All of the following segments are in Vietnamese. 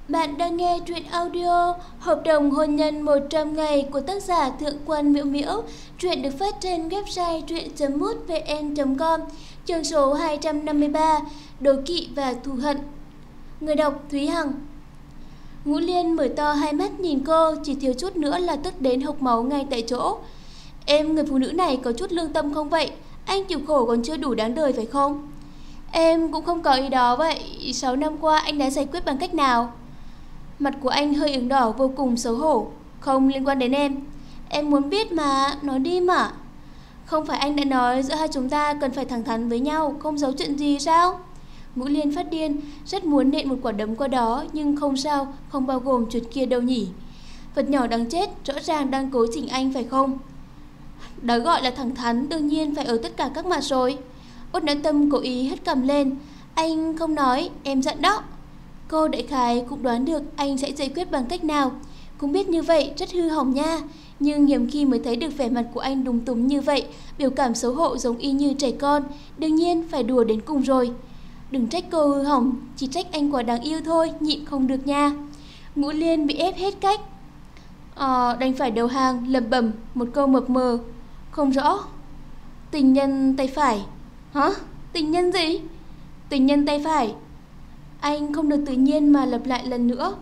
Bạn đang nghe truyện audio Hợp đồng hôn nhân 100 ngày của tác giả Thượng Quan Miễu Miễu. Truyện được phát trên website truyện.mútvn.com. Chương số 253, Đố kỵ và thù hận. Người đọc Thúy Hằng. Ngũ Liên mở to hai mắt nhìn cô, chỉ thiếu chút nữa là tức đến hộc máu ngay tại chỗ. Em, người phụ nữ này có chút lương tâm không vậy? Anh chịu khổ còn chưa đủ đáng đời phải không? Em cũng không có ý đó vậy. 6 năm qua anh đã giải quyết bằng cách nào? Mặt của anh hơi ửng đỏ, vô cùng xấu hổ. Không liên quan đến em. Em muốn biết mà, nói đi mà. Không phải anh đã nói giữa hai chúng ta cần phải thẳng thắn với nhau, không giấu chuyện gì sao? Ngũ Liên phát điên, rất muốn nện một quả đấm qua đó, nhưng không sao, không bao gồm chuyện kia đâu nhỉ. Vật nhỏ đáng chết, rõ ràng đang cố chỉnh anh phải không? Đó gọi là thẳng thắn, đương nhiên phải ở tất cả các mặt rồi. Út Noãn Tâm cố ý hất cằm lên. Anh không nói, em giận đó. Cô đại khái cũng đoán được anh sẽ giải quyết bằng cách nào. Cũng biết như vậy rất hư hỏng nha. Nhưng hiếm khi mới thấy được vẻ mặt của anh đúng túng như vậy, biểu cảm xấu hổ giống y như trẻ con. Đương nhiên phải đùa đến cùng rồi. Đừng trách cô hư hỏng, chỉ trách anh quá đáng yêu thôi, nhịn không được nha. Ngũ Liên bị ép hết cách. Đành phải đầu hàng, lẩm bẩm một câu mập mờ. Không rõ. Tình nhân tay phải. Hả? Tình nhân gì? Tình nhân tay phải. Anh không được tự nhiên mà lặp lại lần nữa.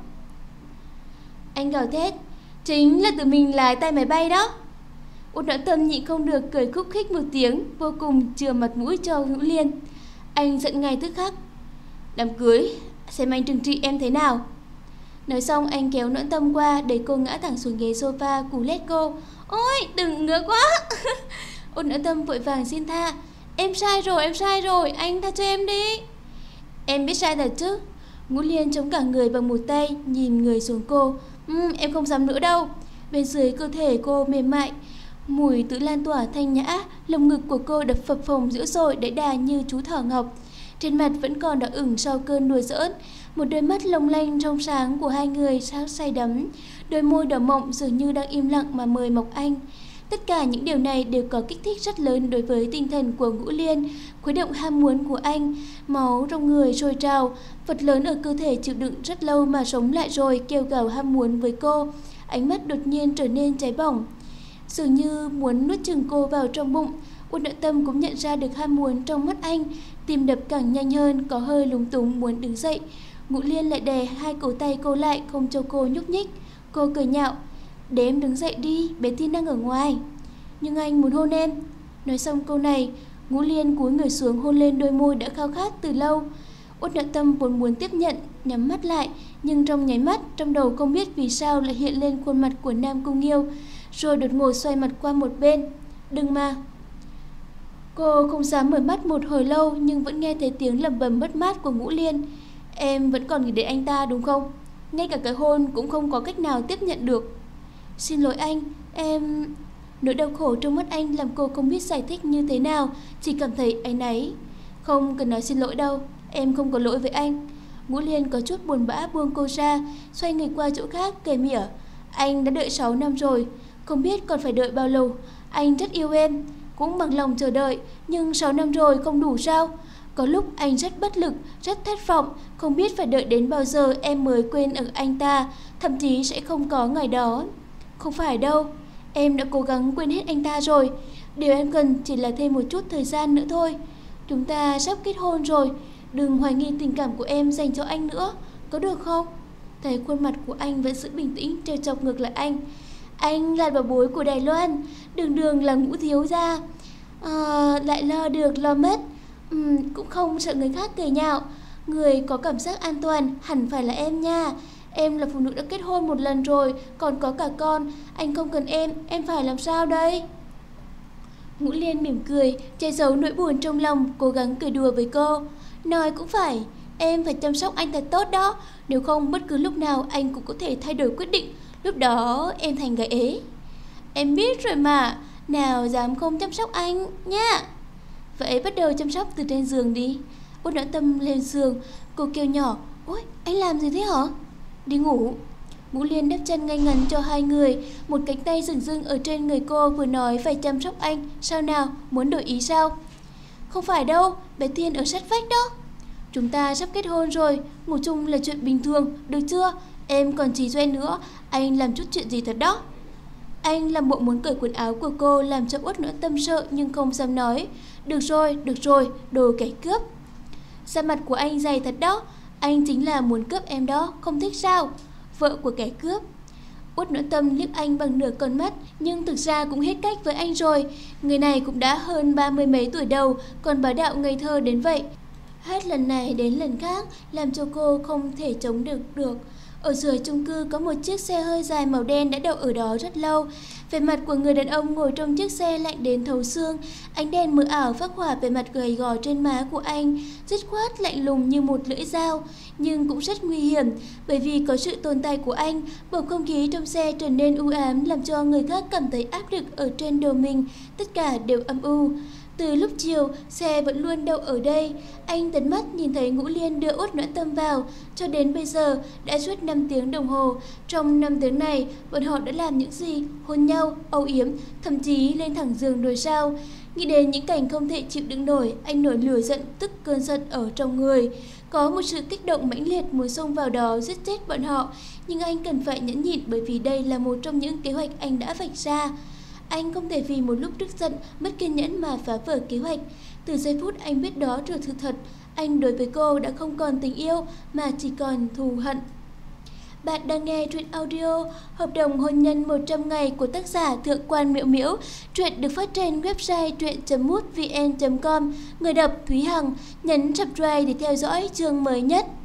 Anh gào thét. Chính là tự mình lái tay máy bay đó. Út Noãn Tâm nhịn không được cười khúc khích một tiếng, vô cùng chừa mặt mũi cho Ngũ Liên. Anh giận ngay tức khắc. Đám cưới, xem anh trừng trị em thế nào. Nói xong anh kéo Noãn Tâm qua, để cô ngã thẳng xuống ghế sofa, cú lét cô. Ôi đừng ngứa quá. Út Noãn Tâm vội vàng xin tha. Em sai rồi, anh tha cho em đi. Em biết sai thật chứ? Ngũ Liên chống cả người bằng một tay, nhìn người xuống cô. Em không dám nữa đâu. Bên dưới cơ thể cô mềm mại, mùi tự lan tỏa thanh nhã, lồng ngực của cô đập phập phồng dữ dội đẫy đà như chú thỏ ngọc. Trên mặt vẫn còn đỏ ửng sau cơn đùa giỡn. Một đôi mắt long lanh trong sáng của hai người sao say đắm, đôi môi đỏ mọng dường như đang im lặng mà mời mọc anh. Tất cả những điều này đều có kích thích rất lớn đối với tinh thần của Ngũ Liên, khuấy động ham muốn của anh. Máu trong người sôi trào, vật lớn ở cơ thể chịu đựng rất lâu mà sống lại rồi, kêu gào ham muốn với cô. Ánh mắt đột nhiên trở nên cháy bỏng, dường như muốn nuốt chửng cô vào trong bụng. Út Noãn Tâm cũng nhận ra được ham muốn trong mắt anh, tim đập càng nhanh hơn, có hơi lúng túng muốn đứng dậy. Ngũ Liên lại đè hai cổ tay cô lại, không cho cô nhúc nhích. Cô cười nhạo. Để em đứng dậy đi, bé Tin đang ở ngoài. Nhưng anh muốn hôn em. Nói xong câu này, Ngũ Liên cúi người xuống hôn lên đôi môi đã khao khát từ lâu. Út Noãn Tâm vốn muốn tiếp nhận, nhắm mắt lại, nhưng trong nháy mắt, trong đầu không biết vì sao lại hiện lên khuôn mặt của Nam Cung Nghiêu, rồi đột ngột xoay mặt qua một bên. Đừng mà. Cô không dám mở mắt một hồi lâu, nhưng vẫn nghe thấy tiếng lẩm bẩm mất mát của Ngũ Liên. Em vẫn còn nghĩ đến anh ta đúng không? Ngay cả cái hôn cũng không có cách nào tiếp nhận được. Xin lỗi anh, em... Nỗi đau khổ trong mắt anh làm cô không biết giải thích như thế nào, chỉ cảm thấy áy náy. Không cần nói xin lỗi đâu, em không có lỗi với anh. Ngũ Liên có chút buồn bã buông cô ra, xoay người qua chỗ khác cười mỉa. Anh đã đợi 6 năm rồi, không biết còn phải đợi bao lâu. Anh rất yêu em, cũng bằng lòng chờ đợi, nhưng 6 năm rồi không đủ sao? Có lúc anh rất bất lực, rất thất vọng, không biết phải đợi đến bao giờ em mới quên ở anh ta, thậm chí sẽ không có ngày đó. Không phải đâu, em đã cố gắng quên hết anh ta rồi. Điều em cần chỉ là thêm một chút thời gian nữa thôi. Chúng ta sắp kết hôn rồi, đừng hoài nghi tình cảm của em dành cho anh nữa, có được không? Thấy khuôn mặt của anh vẫn giữ bình tĩnh, trêu chọc ngược lại anh. Anh là bảo bối của Đài Loan, đường đường là Ngũ thiếu gia, lại lo được lo mất. Cũng không sợ người khác cười nhạo. Người có cảm giác an toàn hẳn phải là em nha. Em là phụ nữ đã kết hôn một lần rồi, còn có cả con. Anh không cần em phải làm sao đây? Ngũ Liên mỉm cười, che giấu nỗi buồn trong lòng, cố gắng cười đùa với cô. Nói cũng phải, em phải chăm sóc anh thật tốt đó. Nếu không bất cứ lúc nào anh cũng có thể thay đổi quyết định. Lúc đó em thành gái ế. Em biết rồi mà, nào dám không chăm sóc anh nha. Vậy bắt đầu chăm sóc từ trên giường đi. Út Noãn Tâm lên giường, cô kêu nhỏ. Ôi, anh làm gì thế hả? Đi ngủ. Ngũ Liên đắp chân ngay ngắn cho hai người, một cánh tay dừng dưng ở trên người cô, vừa nói phải chăm sóc anh. Sao nào, muốn đổi ý sao? Không phải đâu, bé Thiên ở sát vách đó. Chúng ta sắp kết hôn rồi, ngủ chung là chuyện bình thường, được chưa? Em còn trí Doe nữa, anh làm chút chuyện gì thật đó. Anh làm bộ muốn cởi quần áo của cô làm cho Uất Noãn Tâm sợ nhưng không dám nói. Được rồi, đồ kẻ cướp. Da mặt của anh dày thật đó, anh chính là muốn cướp em đó, không thích sao? Vợ của kẻ cướp. Uất Noãn Tâm liếc anh bằng nửa con mắt, nhưng thực ra cũng hết cách với anh rồi. Người này cũng đã hơn 30 mấy tuổi đầu, còn bá đạo ngây thơ đến vậy. Hết lần này đến lần khác, làm cho cô không thể chống được. Ở dưới chung cư có một chiếc xe hơi dài màu đen đã đậu ở đó rất lâu. Vẻ mặt của người đàn ông ngồi trong chiếc xe lạnh đến thấu xương. Ánh đèn mờ ảo phác hỏa về mặt gầy gò trên má của anh, dứt khoát lạnh lùng như một lưỡi dao, nhưng cũng rất nguy hiểm, bởi vì có sự tồn tại của anh, bầu không khí trong xe trở nên u ám, làm cho người khác cảm thấy áp lực ở trên đầu mình, tất cả đều âm u. Từ lúc chiều, xe vẫn luôn đậu ở đây. Anh tấn mắt nhìn thấy Ngũ Liên đưa Uất Noãn Tâm vào. Cho đến bây giờ, đã suốt 5 tiếng đồng hồ. Trong 5 tiếng này, bọn họ đã làm những gì? Hôn nhau, âu yếm, thậm chí lên thẳng giường rồi sao? Nghĩ đến những cảnh không thể chịu đựng nổi, anh nổi lửa giận tức cơn giận ở trong người. Có một sự kích động mãnh liệt muốn xông vào đó giết chết bọn họ. Nhưng anh cần phải nhẫn nhịn bởi vì đây là một trong những kế hoạch anh đã vạch ra. Anh không thể vì một lúc tức giận, mất kiên nhẫn mà phá vỡ kế hoạch. Từ giây phút anh biết đó là sự thật, anh đối với cô đã không còn tình yêu mà chỉ còn thù hận. Bạn đang nghe truyện audio Hợp đồng hôn nhân 100 ngày của tác giả Thượng quan Miễu Miễu. Truyện được phát trên website truyện.mútvn.com. Người đọc Thúy Hằng. Nhấn subscribe để theo dõi chương mới nhất.